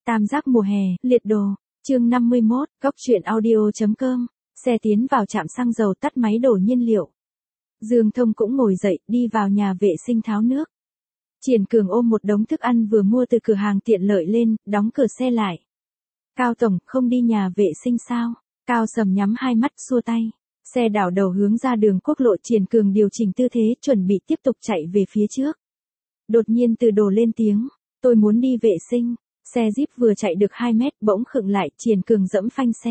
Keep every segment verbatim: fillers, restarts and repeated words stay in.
Tam giác mùa hè, liệt đồ, chương năm mươi mốt, góc truyện audio.com, xe tiến vào trạm xăng dầu tắt máy đổ nhiên liệu. Dương Thông cũng ngồi dậy, đi vào nhà vệ sinh tháo nước. Triển Cường ôm một đống thức ăn vừa mua từ cửa hàng tiện lợi lên, đóng cửa xe lại. Cao Tổng, không đi nhà vệ sinh sao? Cao Sầm nhắm hai mắt xua tay. Xe đảo đầu hướng ra đường quốc lộ. Triển Cường điều chỉnh tư thế, chuẩn bị tiếp tục chạy về phía trước. Đột nhiên Từ Đồ lên tiếng, tôi muốn đi vệ sinh. Xe Jeep vừa chạy được hai mét bỗng khựng lại. Triển Cường dẫm phanh xe.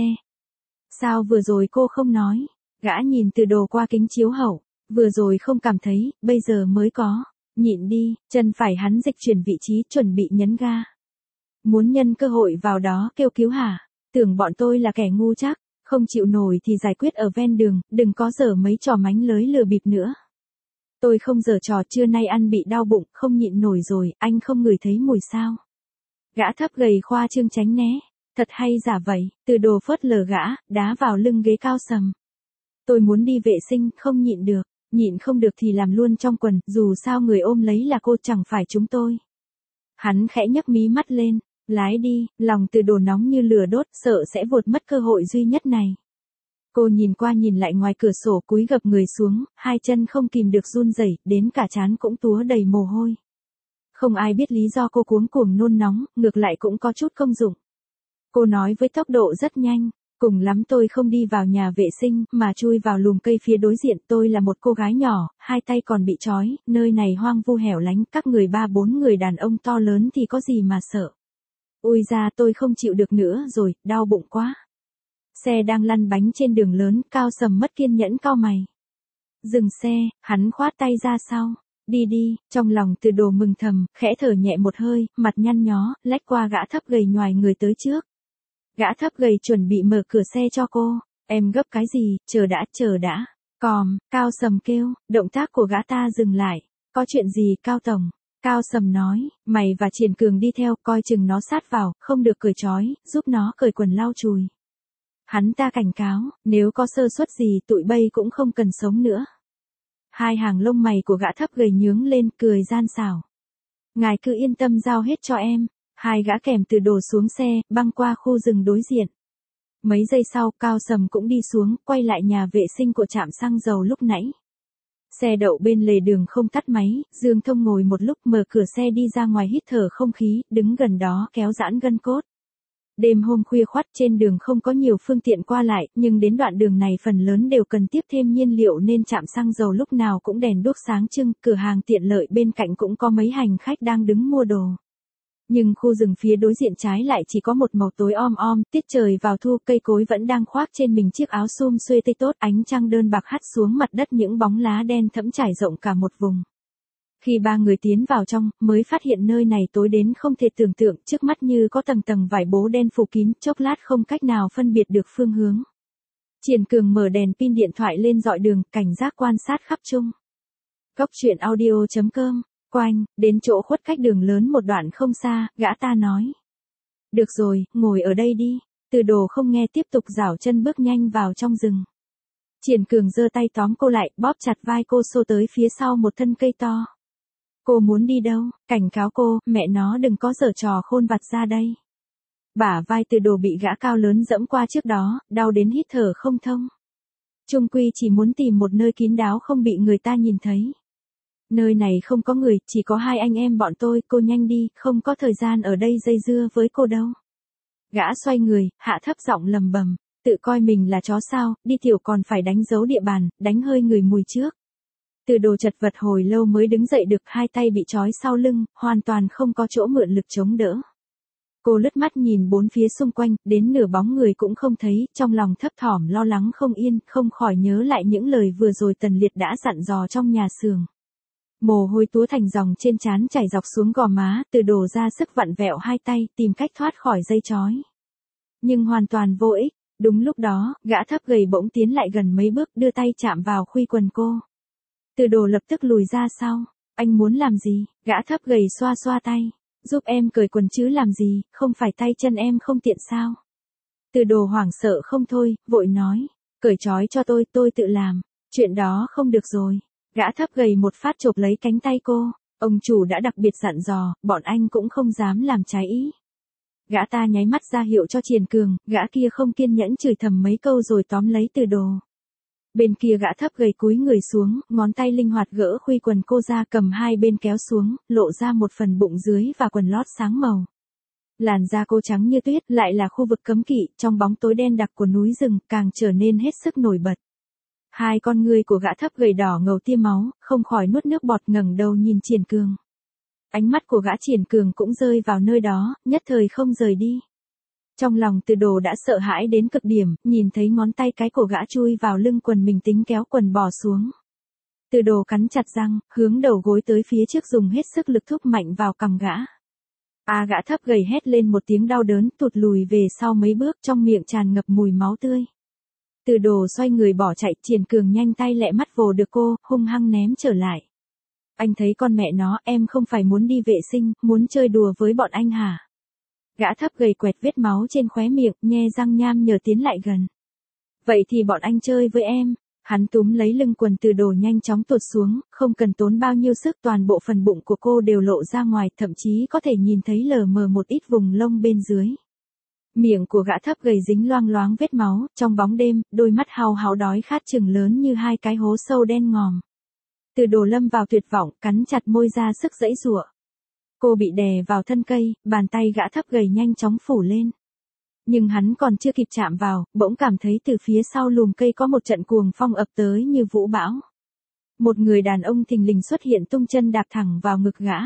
Sao vừa rồi cô không nói? Gã nhìn Từ Đồ qua kính chiếu hậu. Vừa rồi không cảm thấy, bây giờ mới có. Nhịn đi, chân phải hắn dịch chuyển vị trí, chuẩn bị nhấn ga. Muốn nhân cơ hội vào đó kêu cứu hả? Tưởng bọn tôi là kẻ ngu chắc, không chịu nổi thì giải quyết ở ven đường, đừng có giở mấy trò mánh lới lừa bịp nữa. Tôi không giở trò, trưa nay ăn bị đau bụng, không nhịn nổi rồi, anh không ngửi thấy mùi sao? Gã thấp gầy khoa trương tránh né, thật hay giả vậy. Từ Đồ phớt lờ gã, đá vào lưng ghế Cao Sầm. Tôi muốn đi vệ sinh, không nhịn được. Nhịn không được thì làm luôn trong quần, dù sao người ôm lấy là cô, chẳng phải chúng tôi. Hắn khẽ nhấc mí mắt lên, lái đi. Lòng Từ Đồ nóng như lửa đốt, sợ sẽ vụt mất cơ hội duy nhất này. Cô nhìn qua nhìn lại ngoài cửa sổ, cúi gập người xuống, hai chân không kìm được run rẩy, đến cả trán cũng túa đầy mồ hôi. Không ai biết lý do cô cuống cuồng nôn nóng, ngược lại cũng có chút công dụng. Cô nói với tốc độ rất nhanh. Cùng lắm tôi không đi vào nhà vệ sinh, mà chui vào lùm cây phía đối diện. Tôi là một cô gái nhỏ, hai tay còn bị trói, nơi này hoang vu hẻo lánh, các người ba bốn người đàn ông to lớn thì có gì mà sợ. Ui ra, tôi không chịu được nữa rồi, đau bụng quá. Xe đang lăn bánh trên đường lớn, Cao Sầm mất kiên nhẫn cau mày. Dừng xe, hắn khoát tay ra sau. Đi đi. Trong lòng Từ Đồ mừng thầm, khẽ thở nhẹ một hơi, mặt nhăn nhó, lách qua gã thấp gầy nhoài người tới trước. Gã thấp gầy chuẩn bị mở cửa xe cho cô. Em gấp cái gì, chờ đã, chờ đã. Còm, Cao Sầm kêu, động tác của gã ta dừng lại. Có chuyện gì, Cao Tổng? Cao Sầm nói, mày và Triển Cường đi theo, coi chừng nó sát vào, không được cởi trói, giúp nó cởi quần lau chùi. Hắn ta cảnh cáo, nếu có sơ suất gì tụi bay cũng không cần sống nữa. Hai hàng lông mày của gã thấp gầy nhướng lên, cười gian xảo. Ngài cứ yên tâm giao hết cho em. Hai gã kèm Từ Đồ xuống xe, băng qua khu rừng đối diện. Mấy giây sau, Cao Sầm cũng đi xuống, quay lại nhà vệ sinh của trạm xăng dầu lúc nãy. Xe đậu bên lề đường không tắt máy, Dương Thông ngồi một lúc, mở cửa xe đi ra ngoài hít thở không khí, đứng gần đó kéo giãn gân cốt. Đêm hôm khuya khoắt, trên đường không có nhiều phương tiện qua lại, nhưng đến đoạn đường này phần lớn đều cần tiếp thêm nhiên liệu nên trạm xăng dầu lúc nào cũng đèn đuốc sáng trưng, cửa hàng tiện lợi bên cạnh cũng có mấy hành khách đang đứng mua đồ. Nhưng khu rừng phía đối diện trái lại chỉ có một màu tối om om, tiết trời vào thu, cây cối vẫn đang khoác trên mình chiếc áo xum xuê tây tốt, ánh trăng đơn bạc hắt xuống mặt đất, những bóng lá đen thẫm trải rộng cả một vùng. Khi ba người tiến vào trong, mới phát hiện nơi này tối đến không thể tưởng tượng, trước mắt như có tầng tầng vải bố đen phủ kín, chốc lát không cách nào phân biệt được phương hướng. Triển Cường mở đèn pin điện thoại lên dọi đường, cảnh giác quan sát khắp chung. Góc truyện audio.com. Quanh, đến chỗ khuất cách đường lớn một đoạn không xa, gã ta nói. Được rồi, ngồi ở đây đi. Từ Đồ không nghe, tiếp tục giảo chân bước nhanh vào trong rừng. Triển Cường giơ tay tóm cô lại, bóp chặt vai cô xô tới phía sau một thân cây to. Cô muốn đi đâu? Cảnh cáo cô, mẹ nó đừng có giở trò khôn vặt ra đây. Bả vai Từ Đồ bị gã cao lớn dẫm qua trước đó, đau đến hít thở không thông. Chung quy chỉ muốn tìm một nơi kín đáo không bị người ta nhìn thấy. Nơi này không có người, chỉ có hai anh em bọn tôi, cô nhanh đi, không có thời gian ở đây dây dưa với cô đâu. Gã xoay người, hạ thấp giọng lầm bầm, tự coi mình là chó sao, đi tiểu còn phải đánh dấu địa bàn, đánh hơi người mùi trước. Từ Đồ chật vật hồi lâu mới đứng dậy được, hai tay bị trói sau lưng, hoàn toàn không có chỗ mượn lực chống đỡ. Cô lướt mắt nhìn bốn phía xung quanh, đến nửa bóng người cũng không thấy, trong lòng thấp thỏm lo lắng không yên, không khỏi nhớ lại những lời vừa rồi Tần Liệt đã dặn dò trong nhà xưởng. Mồ hôi túa thành dòng trên trán chảy dọc xuống gò má, Từ Đồ ra sức vặn vẹo hai tay, tìm cách thoát khỏi dây trói. Nhưng hoàn toàn vô ích. Đúng lúc đó, gã thấp gầy bỗng tiến lại gần mấy bước, đưa tay chạm vào khuy quần cô. Từ Đồ lập tức lùi ra sau. Anh muốn làm gì? Gã thấp gầy xoa xoa tay. Giúp em cởi quần chứ làm gì, không phải tay chân em không tiện sao? Từ Đồ hoảng sợ không thôi, vội nói. Cởi trói cho tôi, tôi tự làm. Chuyện đó không được rồi. Gã thấp gầy một phát chộp lấy cánh tay cô. Ông chủ đã đặc biệt dặn dò, bọn anh cũng không dám làm trái ý. Gã ta nháy mắt ra hiệu cho Triển Cường, gã kia không kiên nhẫn chửi thầm mấy câu rồi tóm lấy Từ Đồ. Bên kia gã thấp gầy cúi người xuống, ngón tay linh hoạt gỡ khuy quần cô ra, cầm hai bên kéo xuống, lộ ra một phần bụng dưới và quần lót sáng màu. Làn da cô trắng như tuyết, lại là khu vực cấm kỵ, trong bóng tối đen đặc của núi rừng, càng trở nên hết sức nổi bật. Hai con ngươi của gã thấp gầy đỏ ngầu tia máu, không khỏi nuốt nước bọt, ngẩng đầu nhìn Triển Cường. Ánh mắt của gã Triển Cường cũng rơi vào nơi đó, nhất thời không rời đi. Trong lòng Từ Đồ đã sợ hãi đến cực điểm, nhìn thấy ngón tay cái của gã chui vào lưng quần mình, tính kéo quần bò xuống. Từ Đồ cắn chặt răng, hướng đầu gối tới phía trước, dùng hết sức lực thúc mạnh vào cằm gã. À, gã thấp gầy hét lên một tiếng đau đớn, tụt lùi về sau mấy bước, trong miệng tràn ngập mùi máu tươi. Từ Đồ xoay người bỏ chạy, Triển Cường nhanh tay lẹ mắt vồ được cô, hung hăng ném trở lại. Anh thấy con mẹ nó, em không phải muốn đi vệ sinh, muốn chơi đùa với bọn anh hả? Gã thấp gầy quẹt vết máu trên khóe miệng, nhe răng nham nhở tiến lại gần. Vậy thì bọn anh chơi với em. Hắn túm lấy lưng quần Từ Đồ nhanh chóng tuột xuống, không cần tốn bao nhiêu sức, toàn bộ phần bụng của cô đều lộ ra ngoài, thậm chí có thể nhìn thấy lờ mờ một ít vùng lông bên dưới. Miệng của gã thấp gầy dính loang loáng vết máu, trong bóng đêm, đôi mắt hao háo đói khát chừng lớn như hai cái hố sâu đen ngòm. Từ Đồ lâm vào tuyệt vọng, cắn chặt môi ra sức giãy giụa. Cô bị đè vào thân cây, bàn tay gã thấp gầy nhanh chóng phủ lên. Nhưng hắn còn chưa kịp chạm vào, bỗng cảm thấy từ phía sau lùm cây có một trận cuồng phong ập tới như vũ bão. Một người đàn ông thình lình xuất hiện, tung chân đạp thẳng vào ngực gã.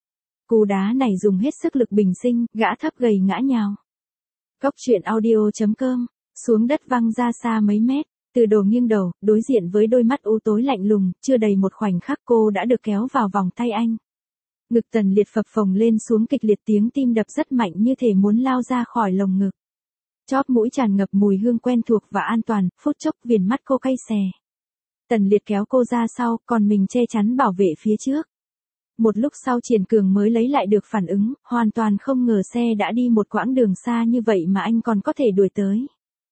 Cú đá này dùng hết sức lực bình sinh, gã thấp gầy ngã nhào. Cốc truyện audio chấm com, xuống đất văng ra xa mấy mét. Từ Đồ nghiêng đầu, đối diện với đôi mắt u tối lạnh lùng, chưa đầy một khoảnh khắc cô đã được kéo vào vòng tay anh. Ngực Tần Liệt phập phồng lên xuống kịch liệt, tiếng tim đập rất mạnh như thể muốn lao ra khỏi lồng ngực. Chóp mũi tràn ngập mùi hương quen thuộc và an toàn, phút chốc viền mắt cô cay xè. Tần Liệt kéo cô ra sau, còn mình che chắn bảo vệ phía trước. Một lúc sau Triển Cường mới lấy lại được phản ứng, hoàn toàn không ngờ xe đã đi một quãng đường xa như vậy mà anh còn có thể đuổi tới.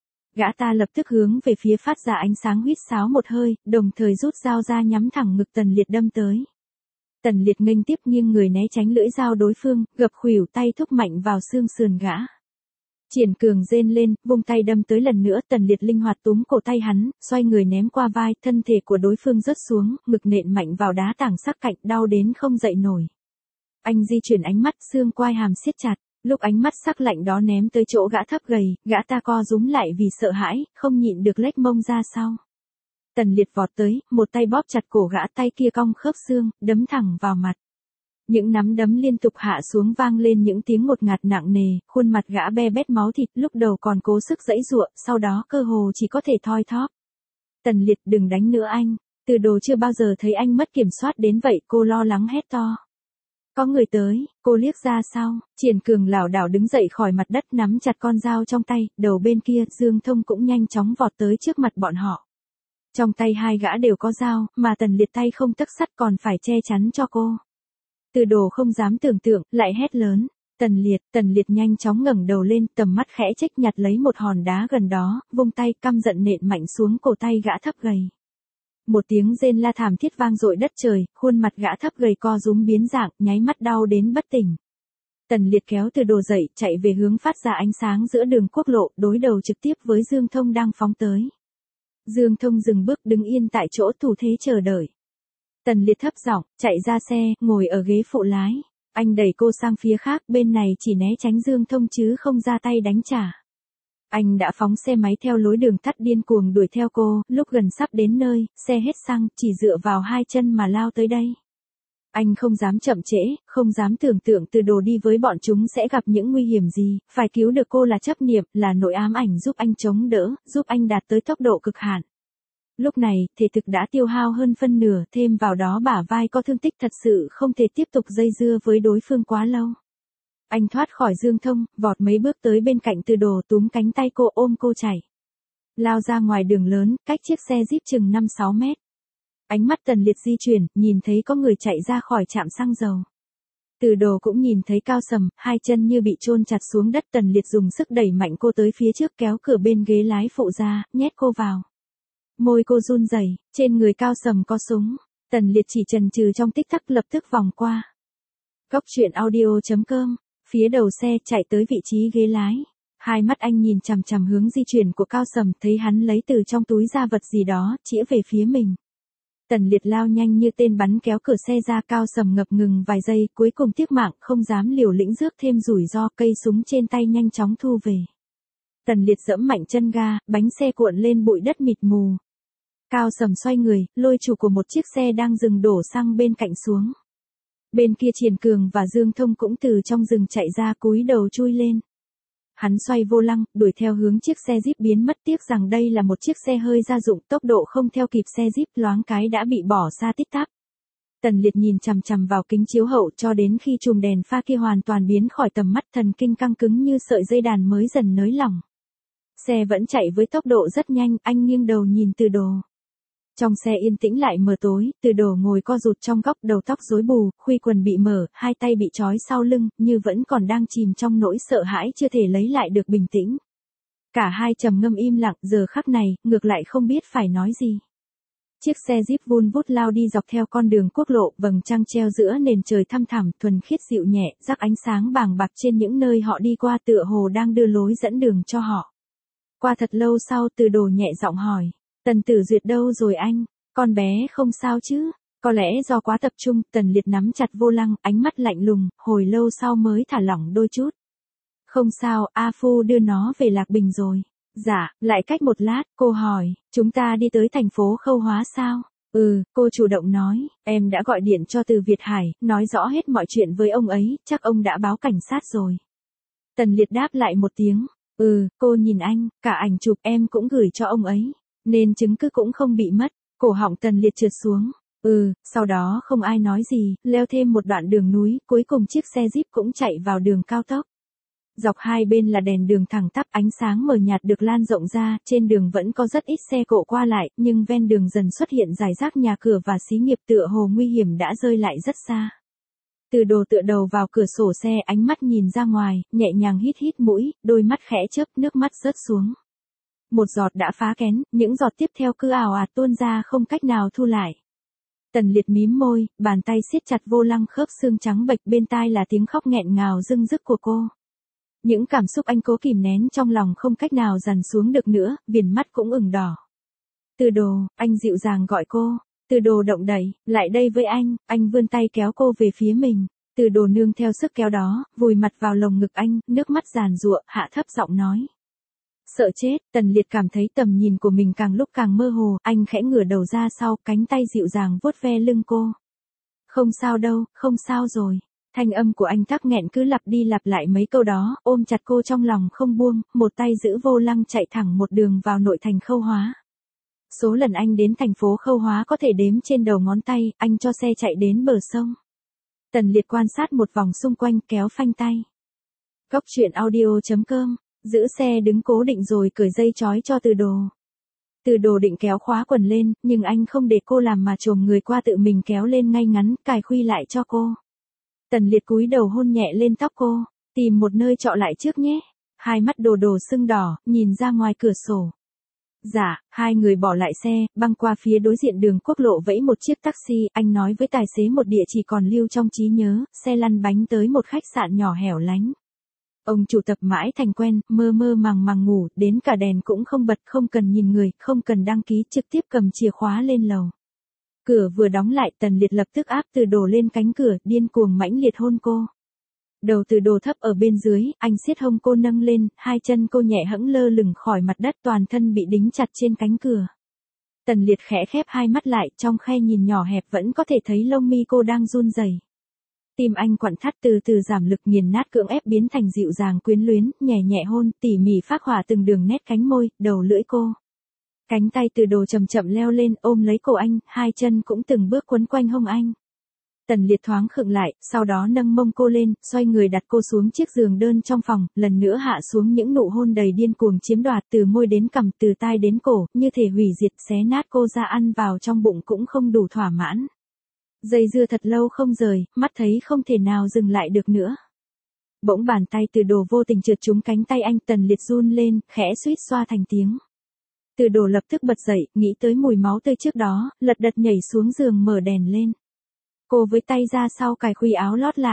Gã ta lập tức hướng về phía phát ra ánh sáng, huýt sáo một hơi, đồng thời rút dao ra nhắm thẳng ngực Tần Liệt đâm tới. Tần Liệt nghênh tiếp, nghiêng người né tránh lưỡi dao đối phương, gập khuỷu tay thúc mạnh vào xương sườn gã. Triển Cường rên lên, vung tay đâm tới lần nữa, Tần Liệt linh hoạt túm cổ tay hắn, xoay người ném qua vai, thân thể của đối phương rớt xuống, ngực nện mạnh vào đá tảng sắc cạnh, đau đến không dậy nổi. Anh di chuyển ánh mắt, xương quai hàm siết chặt, lúc ánh mắt sắc lạnh đó ném tới chỗ gã thấp gầy, gã ta co rúm lại vì sợ hãi, không nhịn được lếch mông ra sau. Tần Liệt vọt tới, một tay bóp chặt cổ gã, tay kia cong khớp xương, đấm thẳng vào mặt. Những nắm đấm liên tục hạ xuống, vang lên những tiếng ngột ngạt nặng nề, khuôn mặt gã be bét máu thịt, lúc đầu còn cố sức giãy giụa, sau đó cơ hồ chỉ có thể thoi thóp. Tần Liệt, đừng đánh nữa anh. Từ Đồ chưa bao giờ thấy anh mất kiểm soát đến vậy, cô lo lắng hét to. Có người tới, cô liếc ra sau, Triển Cường lảo đảo đứng dậy khỏi mặt đất, nắm chặt con dao trong tay, đầu bên kia, Dương Thông cũng nhanh chóng vọt tới trước mặt bọn họ. Trong tay hai gã đều có dao, mà Tần Liệt tay không tấc sắt còn phải che chắn cho cô. Từ Đồ không dám tưởng tượng, lại hét lớn. Tần Liệt, Tần Liệt nhanh chóng ngẩng đầu lên, tầm mắt khẽ chếch, nhặt lấy một hòn đá gần đó, vung tay, căm giận nện mạnh xuống cổ tay gã thấp gầy. Một tiếng rên la thảm thiết vang dội đất trời, khuôn mặt gã thấp gầy co rúm biến dạng, nháy mắt đau đến bất tỉnh. Tần Liệt kéo Từ Đồ dậy, chạy về hướng phát ra ánh sáng giữa đường quốc lộ, đối đầu trực tiếp với Dương Thông đang phóng tới. Dương Thông dừng bước, đứng yên tại chỗ, thủ thế chờ đợi. Tần Liệt thấp giọng, chạy ra xe, ngồi ở ghế phụ lái. Anh đẩy cô sang phía khác, bên này chỉ né tránh Dương Thông chứ không ra tay đánh trả. Anh đã phóng xe máy theo lối đường tắt, điên cuồng đuổi theo cô, lúc gần sắp đến nơi, xe hết xăng, chỉ dựa vào hai chân mà lao tới đây. Anh không dám chậm trễ, không dám tưởng tượng Từ Đồ đi với bọn chúng sẽ gặp những nguy hiểm gì, phải cứu được cô là chấp niệm, là nỗi ám ảnh giúp anh chống đỡ, giúp anh đạt tới tốc độ cực hạn. Lúc này, thể thực đã tiêu hao hơn phân nửa, thêm vào đó bả vai có thương tích, thật sự không thể tiếp tục dây dưa với đối phương quá lâu. Anh thoát khỏi Dương Thông, vọt mấy bước tới bên cạnh Từ Đồ, túm cánh tay cô, ôm cô chạy. Lao ra ngoài đường lớn, cách chiếc xe Jeep chừng năm sáu mét. Ánh mắt Tần Liệt di chuyển, nhìn thấy có người chạy ra khỏi trạm xăng dầu. Từ Đồ cũng nhìn thấy Cao Sầm, hai chân như bị chôn chặt xuống đất. Tần Liệt dùng sức đẩy mạnh cô tới phía trước, kéo cửa bên ghế lái phụ ra, nhét cô vào. Môi cô run rẩy, trên người Cao Sầm có súng. Tần Liệt chỉ chần chừ trong tích tắc, lập tức vòng qua. Cốc truyện audio chấm com Phía đầu xe chạy tới vị trí ghế lái. Hai mắt anh nhìn chằm chằm hướng di chuyển của Cao Sầm, thấy hắn lấy từ trong túi ra vật gì đó, chĩa về phía mình. Tần Liệt lao nhanh như tên bắn kéo cửa xe ra. Cao Sầm ngập ngừng vài giây, cuối cùng tiếc mạng, không dám liều lĩnh rước thêm rủi ro, cây súng trên tay nhanh chóng thu về. Tần Liệt giẫm mạnh chân ga, bánh xe cuộn lên bụi đất mịt mù. Cao Sầm xoay người, lôi chủ của một chiếc xe đang dừng đổ xăng bên cạnh xuống. Bên kia Triền Cường và Dương Thông cũng từ trong rừng chạy ra, cúi đầu chui lên. Hắn xoay vô lăng, đuổi theo hướng chiếc xe Jeep biến mất, tiếc rằng đây là một chiếc xe hơi gia dụng, tốc độ không theo kịp xe Jeep, loáng cái đã bị bỏ xa tít tắp. Tần Liệt nhìn chằm chằm vào kính chiếu hậu cho đến khi chùm đèn pha kia hoàn toàn biến khỏi tầm mắt, thần kinh căng cứng như sợi dây đàn mới dần nới lỏng. Xe vẫn chạy với tốc độ rất nhanh, anh nghiêng đầu nhìn Từ Đồ. Trong xe yên tĩnh lại mờ tối, Từ Đồ ngồi co rụt trong góc, đầu tóc rối bù, khuy quần bị mở, hai tay bị trói sau lưng, như vẫn còn đang chìm trong nỗi sợ hãi chưa thể lấy lại được bình tĩnh. Cả hai trầm ngâm im lặng, giờ khắc này, ngược lại không biết phải nói gì. Chiếc xe Jeep vun vút lao đi dọc theo con đường quốc lộ, vầng trăng treo giữa nền trời thăm thẳm, thuần khiết dịu nhẹ, rắc ánh sáng bàng bạc trên những nơi họ đi qua, tựa hồ đang đưa lối dẫn đường cho họ. Qua thật lâu sau, Từ Đồ nhẹ giọng hỏi. Tần Tử Duyệt đâu rồi anh? Con bé không sao chứ? Có lẽ do quá tập trung, Tần Liệt nắm chặt vô lăng, ánh mắt lạnh lùng, hồi lâu sau mới thả lỏng đôi chút. Không sao, A Phu đưa nó về Lạc Bình rồi. Dạ, lại cách một lát, cô hỏi, chúng ta đi tới thành phố Khâu Hóa sao? Ừ, cô chủ động nói, em đã gọi điện cho Từ Việt Hải, nói rõ hết mọi chuyện với ông ấy, chắc ông đã báo cảnh sát rồi. Tần Liệt đáp lại một tiếng, ừ, cô nhìn anh, cả ảnh chụp em cũng gửi cho ông ấy, nên chứng cứ cũng không bị mất. Cổ họng Tần Liệt trượt xuống, ừ, sau đó không ai nói gì, leo thêm một đoạn đường núi, cuối cùng chiếc xe Jeep cũng chạy vào đường cao tốc. Dọc hai bên là đèn đường thẳng tắp, ánh sáng mờ nhạt được lan rộng ra, trên đường vẫn có rất ít xe cộ qua lại, nhưng ven đường dần xuất hiện rải rác nhà cửa và xí nghiệp, tựa hồ nguy hiểm đã rơi lại rất xa. Từ Đồ tựa đầu vào cửa sổ xe, ánh mắt nhìn ra ngoài, nhẹ nhàng hít hít mũi, đôi mắt khẽ chớp, nước mắt rớt xuống. Một giọt đã phá kén, những giọt tiếp theo cứ ào ạt tuôn ra không cách nào thu lại. Tần Liệt mím môi, bàn tay siết chặt vô lăng, khớp xương trắng bệch, bên tai là tiếng khóc nghẹn ngào rưng rức của cô. Những cảm xúc anh cố kìm nén trong lòng không cách nào dằn xuống được nữa, viền mắt cũng ửng đỏ. Từ Đồ, anh dịu dàng gọi cô. Từ Đồ động đậy, lại đây với anh, anh vươn tay kéo cô về phía mình. Từ Đồ nương theo sức kéo đó, vùi mặt vào lồng ngực anh, nước mắt giàn giụa, hạ thấp giọng nói. Sợ chết, Tần Liệt cảm thấy tầm nhìn của mình càng lúc càng mơ hồ, anh khẽ ngửa đầu ra sau, cánh tay dịu dàng vuốt ve lưng cô. Không sao đâu, không sao rồi. Thanh âm của anh tắc nghẹn cứ lặp đi lặp lại mấy câu đó, ôm chặt cô trong lòng không buông, một tay giữ vô lăng chạy thẳng một đường vào nội thành Khâu Hóa. Số lần anh đến thành phố Khâu Hóa có thể đếm trên đầu ngón tay, anh cho xe chạy đến bờ sông. Tần Liệt quan sát một vòng xung quanh, kéo phanh tay. Góc truyện audio chấm com, giữ xe đứng cố định rồi cởi dây trói cho Từ Đồ. Từ Đồ định kéo khóa quần lên, nhưng anh không để cô làm mà chồm người qua tự mình kéo lên ngay ngắn, cài khuy lại cho cô. Tần Liệt cúi đầu hôn nhẹ lên tóc cô, tìm một nơi trọ lại trước nhé. Hai mắt Đồ Đồ sưng đỏ, nhìn ra ngoài cửa sổ. Dạ, hai người bỏ lại xe, băng qua phía đối diện đường quốc lộ vẫy một chiếc taxi, anh nói với tài xế một địa chỉ còn lưu trong trí nhớ, xe lăn bánh tới một khách sạn nhỏ hẻo lánh. Ông chủ tập mãi thành quen, mơ mơ màng màng ngủ, đến cả đèn cũng không bật, không cần nhìn người, không cần đăng ký, trực tiếp cầm chìa khóa lên lầu. Cửa vừa đóng lại, Tần Liệt lập tức áp Từ Đồ lên cánh cửa, điên cuồng mãnh liệt hôn cô. Đầu Từ Đồ thấp ở bên dưới, anh siết hông cô nâng lên, hai chân cô nhẹ hẫng lơ lửng khỏi mặt đất, toàn thân bị đính chặt trên cánh cửa. Tần Liệt khẽ khép hai mắt lại, trong khe nhìn nhỏ hẹp vẫn có thể thấy lông mi cô đang run rẩy. Tim anh quặn thắt, từ từ giảm lực, nghiền nát cưỡng ép biến thành dịu dàng quyến luyến, nhẹ nhẹ hôn, tỉ mỉ phác họa từng đường nét cánh môi, đầu lưỡi cô. Cánh tay Từ Đồ chậm chậm leo lên, ôm lấy cổ anh, hai chân cũng từng bước quấn quanh hông anh. Tần Liệt thoáng khựng lại, sau đó nâng mông cô lên, xoay người đặt cô xuống chiếc giường đơn trong phòng, lần nữa hạ xuống những nụ hôn đầy điên cuồng chiếm đoạt, từ môi đến cằm, từ tai đến cổ, như thể hủy diệt, xé nát cô ra, ăn vào trong bụng cũng không đủ thỏa mãn. Dây dưa thật lâu không rời, mắt thấy không thể nào dừng lại được nữa. Bỗng bàn tay Từ Đồ vô tình trượt trúng cánh tay anh, Tần Liệt run lên, khẽ suýt xoa thành tiếng. Từ Đồ lập tức bật dậy, nghĩ tới mùi máu tươi trước đó, lật đật nhảy xuống giường mở đèn lên. Cô với tay ra sau cài khuy áo lót lại.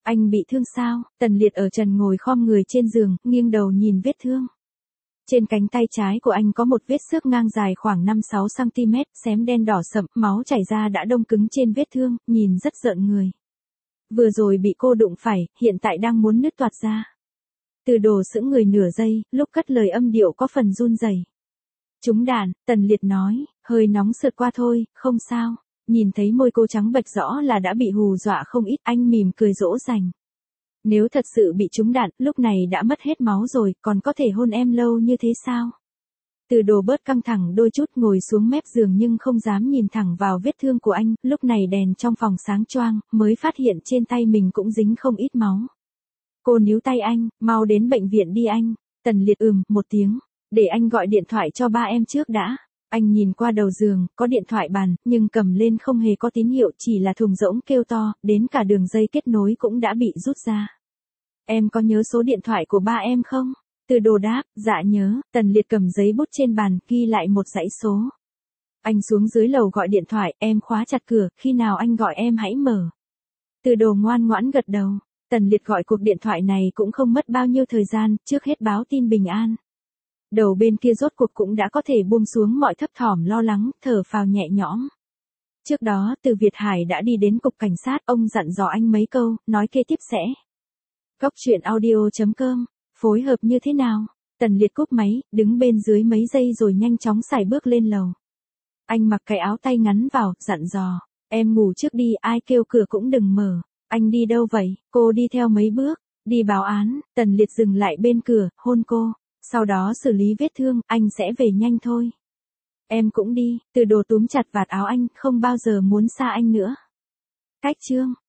Anh bị thương sao? Tần Liệt ở trần ngồi khom người trên giường, nghiêng đầu nhìn vết thương. Trên cánh tay trái của anh có một vết xước ngang dài khoảng năm sáu xăng ti mét, xém đen đỏ sậm, máu chảy ra đã đông cứng trên vết thương, nhìn rất rợn người. Vừa rồi bị cô đụng phải, hiện tại đang muốn nứt toạc ra. Từ Đồ sững người nửa giây, lúc cất lời âm điệu có phần run rẩy. Trúng đạn, Tần Liệt nói, hơi nóng sượt qua thôi, không sao. Nhìn thấy môi cô trắng bệch rõ là đã bị hù dọa không ít, anh mỉm cười dỗ dành. Nếu thật sự bị trúng đạn, lúc này đã mất hết máu rồi, còn có thể hôn em lâu như thế sao? Từ Đồ bớt căng thẳng đôi chút, ngồi xuống mép giường nhưng không dám nhìn thẳng vào vết thương của anh, lúc này đèn trong phòng sáng choang, mới phát hiện trên tay mình cũng dính không ít máu. Cô níu tay anh, mau đến bệnh viện đi anh. Tần Liệt ừm, một tiếng, để anh gọi điện thoại cho ba em trước đã. Anh nhìn qua đầu giường, có điện thoại bàn, nhưng cầm lên không hề có tín hiệu, chỉ là thùng rỗng kêu to, đến cả đường dây kết nối cũng đã bị rút ra. Em có nhớ số điện thoại của ba em không? Từ Đồ đáp, dạ nhớ. Tần Liệt cầm giấy bút trên bàn, ghi lại một dãy số. Anh xuống dưới lầu gọi điện thoại, em khóa chặt cửa, khi nào anh gọi em hãy mở. Từ Đồ ngoan ngoãn gật đầu. Tần Liệt gọi cuộc điện thoại này cũng không mất bao nhiêu thời gian, trước hết báo tin bình an. Đầu bên kia rốt cuộc cũng đã có thể buông xuống mọi thấp thỏm lo lắng, thở phào nhẹ nhõm. Trước đó, Từ Việt Hải đã đi đến cục cảnh sát, ông dặn dò anh mấy câu, nói kế tiếp sẽ. Góc truyện audio chấm com, phối hợp như thế nào? Tần Liệt cúp máy, đứng bên dưới mấy giây rồi nhanh chóng xài bước lên lầu. Anh mặc cái áo tay ngắn vào, dặn dò, em ngủ trước đi, ai kêu cửa cũng đừng mở. Anh đi đâu vậy? Cô đi theo mấy bước, đi báo án. Tần Liệt dừng lại bên cửa, hôn cô. Sau đó xử lý vết thương, anh sẽ về nhanh thôi. Em cũng đi. Từ Đồ túm chặt vạt áo anh, không bao giờ muốn xa anh nữa. Cách chương.